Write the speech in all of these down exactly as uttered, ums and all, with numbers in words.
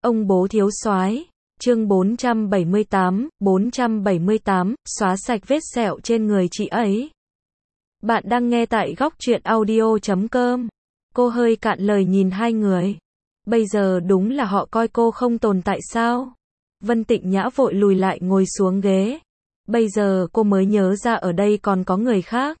Ông bố thiếu soái, chương bốn trăm bảy mươi tám, bốn trăm bảy mươi tám, xóa sạch vết sẹo trên người chị ấy. Bạn đang nghe tại góc truyện audio chấm com. Cô hơi cạn lời nhìn hai người. Bây giờ đúng là họ coi cô không tồn tại sao? Vân Tịnh Nhã vội lùi lại ngồi xuống ghế. Bây giờ cô mới nhớ ra ở đây còn có người khác.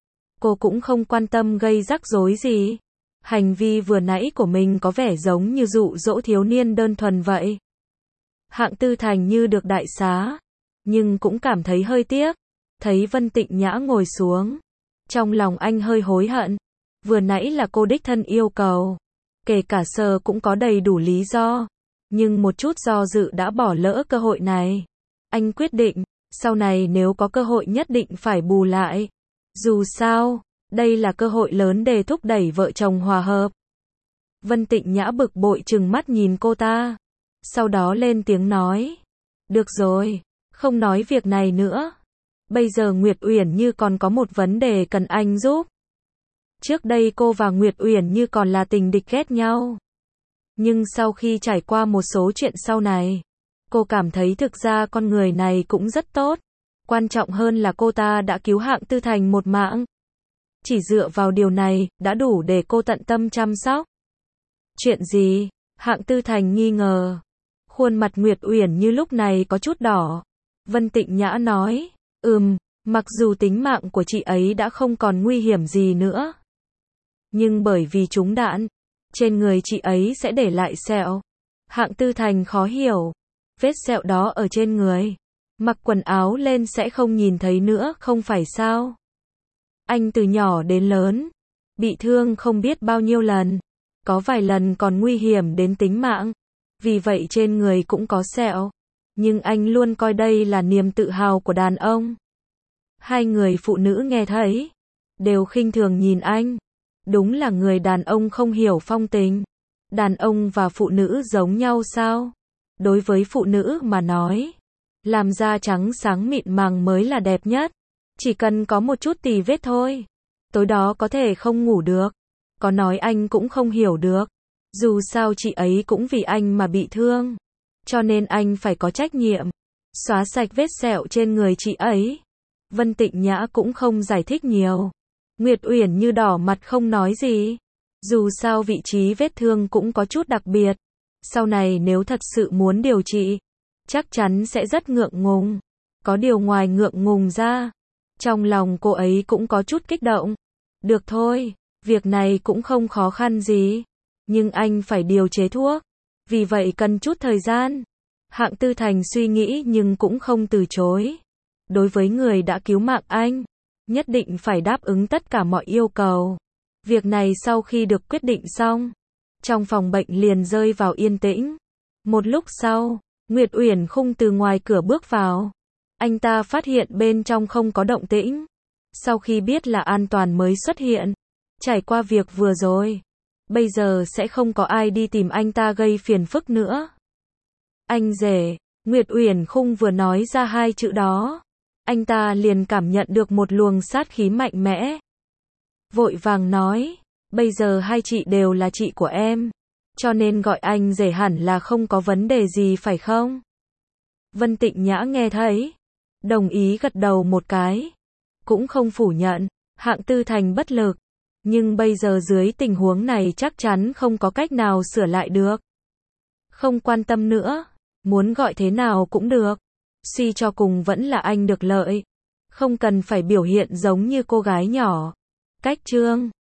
Cô cũng không quan tâm gây rắc rối gì. Hành vi vừa nãy của mình có vẻ giống như dụ dỗ thiếu niên đơn thuần vậy. Hạng Tư Thành như được đại xá, nhưng cũng cảm thấy hơi tiếc. Thấy Vân Tịnh Nhã ngồi xuống, trong lòng anh hơi hối hận. Vừa nãy là cô đích thân yêu cầu, kể cả sờ cũng có đầy đủ lý do, nhưng một chút do dự đã bỏ lỡ cơ hội này. Anh quyết định, sau này nếu có cơ hội nhất định phải bù lại. Dù sao, đây là cơ hội lớn để thúc đẩy vợ chồng hòa hợp. Vân Tịnh Nhã bực bội trừng mắt nhìn cô ta, sau đó lên tiếng nói. Được rồi, không nói việc này nữa. Bây giờ Nguyệt Uyển Như còn có một vấn đề cần anh giúp. Trước đây cô và Nguyệt Uyển Như còn là tình địch ghét nhau. Nhưng sau khi trải qua một số chuyện sau này, cô cảm thấy thực ra con người này cũng rất tốt. Quan trọng hơn là cô ta đã cứu Hạng Tư Thành một mạng. Chỉ dựa vào điều này, đã đủ để cô tận tâm chăm sóc. Chuyện gì? Hạng Tư Thành nghi ngờ. Khuôn mặt Nguyệt Uyển Như lúc này có chút đỏ. Vân Tịnh Nhã nói, ừm, mặc dù tính mạng của chị ấy đã không còn nguy hiểm gì nữa. Nhưng bởi vì trúng đạn, trên người chị ấy sẽ để lại sẹo. Hạng Tư Thành khó hiểu. Vết sẹo đó ở trên người, mặc quần áo lên sẽ không nhìn thấy nữa, không phải sao? Anh từ nhỏ đến lớn, bị thương không biết bao nhiêu lần, có vài lần còn nguy hiểm đến tính mạng, vì vậy trên người cũng có sẹo. Nhưng anh luôn coi đây là niềm tự hào của đàn ông. Hai người phụ nữ nghe thấy, đều khinh thường nhìn anh. Đúng là người đàn ông không hiểu phong tình. Đàn ông và phụ nữ giống nhau sao? Đối với phụ nữ mà nói, làm da trắng sáng mịn màng mới là đẹp nhất. Chỉ cần có một chút tì vết thôi, tối đó có thể không ngủ được. Có nói anh cũng không hiểu được. Dù sao chị ấy cũng vì anh mà bị thương, cho nên anh phải có trách nhiệm xóa sạch vết sẹo trên người chị ấy. Vân Tịnh Nhã cũng không giải thích nhiều. Nguyệt Uyển Như đỏ mặt không nói gì. Dù sao vị trí vết thương cũng có chút đặc biệt. Sau này nếu thật sự muốn điều trị, chắc chắn sẽ rất ngượng ngùng. Có điều ngoài ngượng ngùng ra, trong lòng cô ấy cũng có chút kích động. Được thôi, việc này cũng không khó khăn gì. Nhưng anh phải điều chế thuốc, vì vậy cần chút thời gian. Hạng Tư Thành suy nghĩ nhưng cũng không từ chối. Đối với người đã cứu mạng anh, nhất định phải đáp ứng tất cả mọi yêu cầu. Việc này sau khi được quyết định xong, trong phòng bệnh liền rơi vào yên tĩnh. Một lúc sau, Nguyệt Uyển Khung từ ngoài cửa bước vào. Anh ta phát hiện bên trong không có động tĩnh. Sau khi biết là an toàn mới xuất hiện. Trải qua việc vừa rồi, bây giờ sẽ không có ai đi tìm anh ta gây phiền phức nữa. Anh rể, Nguyệt Uyển Khung vừa nói ra hai chữ đó, anh ta liền cảm nhận được một luồng sát khí mạnh mẽ. Vội vàng nói, bây giờ hai chị đều là chị của em, cho nên gọi anh rể hẳn là không có vấn đề gì phải không? Vân Tịnh Nhã nghe thấy, đồng ý gật đầu một cái, cũng không phủ nhận. Hạng Tư Thành bất lực, nhưng bây giờ dưới tình huống này chắc chắn không có cách nào sửa lại được. Không quan tâm nữa, muốn gọi thế nào cũng được. Suy cho cùng vẫn là anh được lợi, không cần phải biểu hiện giống như cô gái nhỏ. Cách chương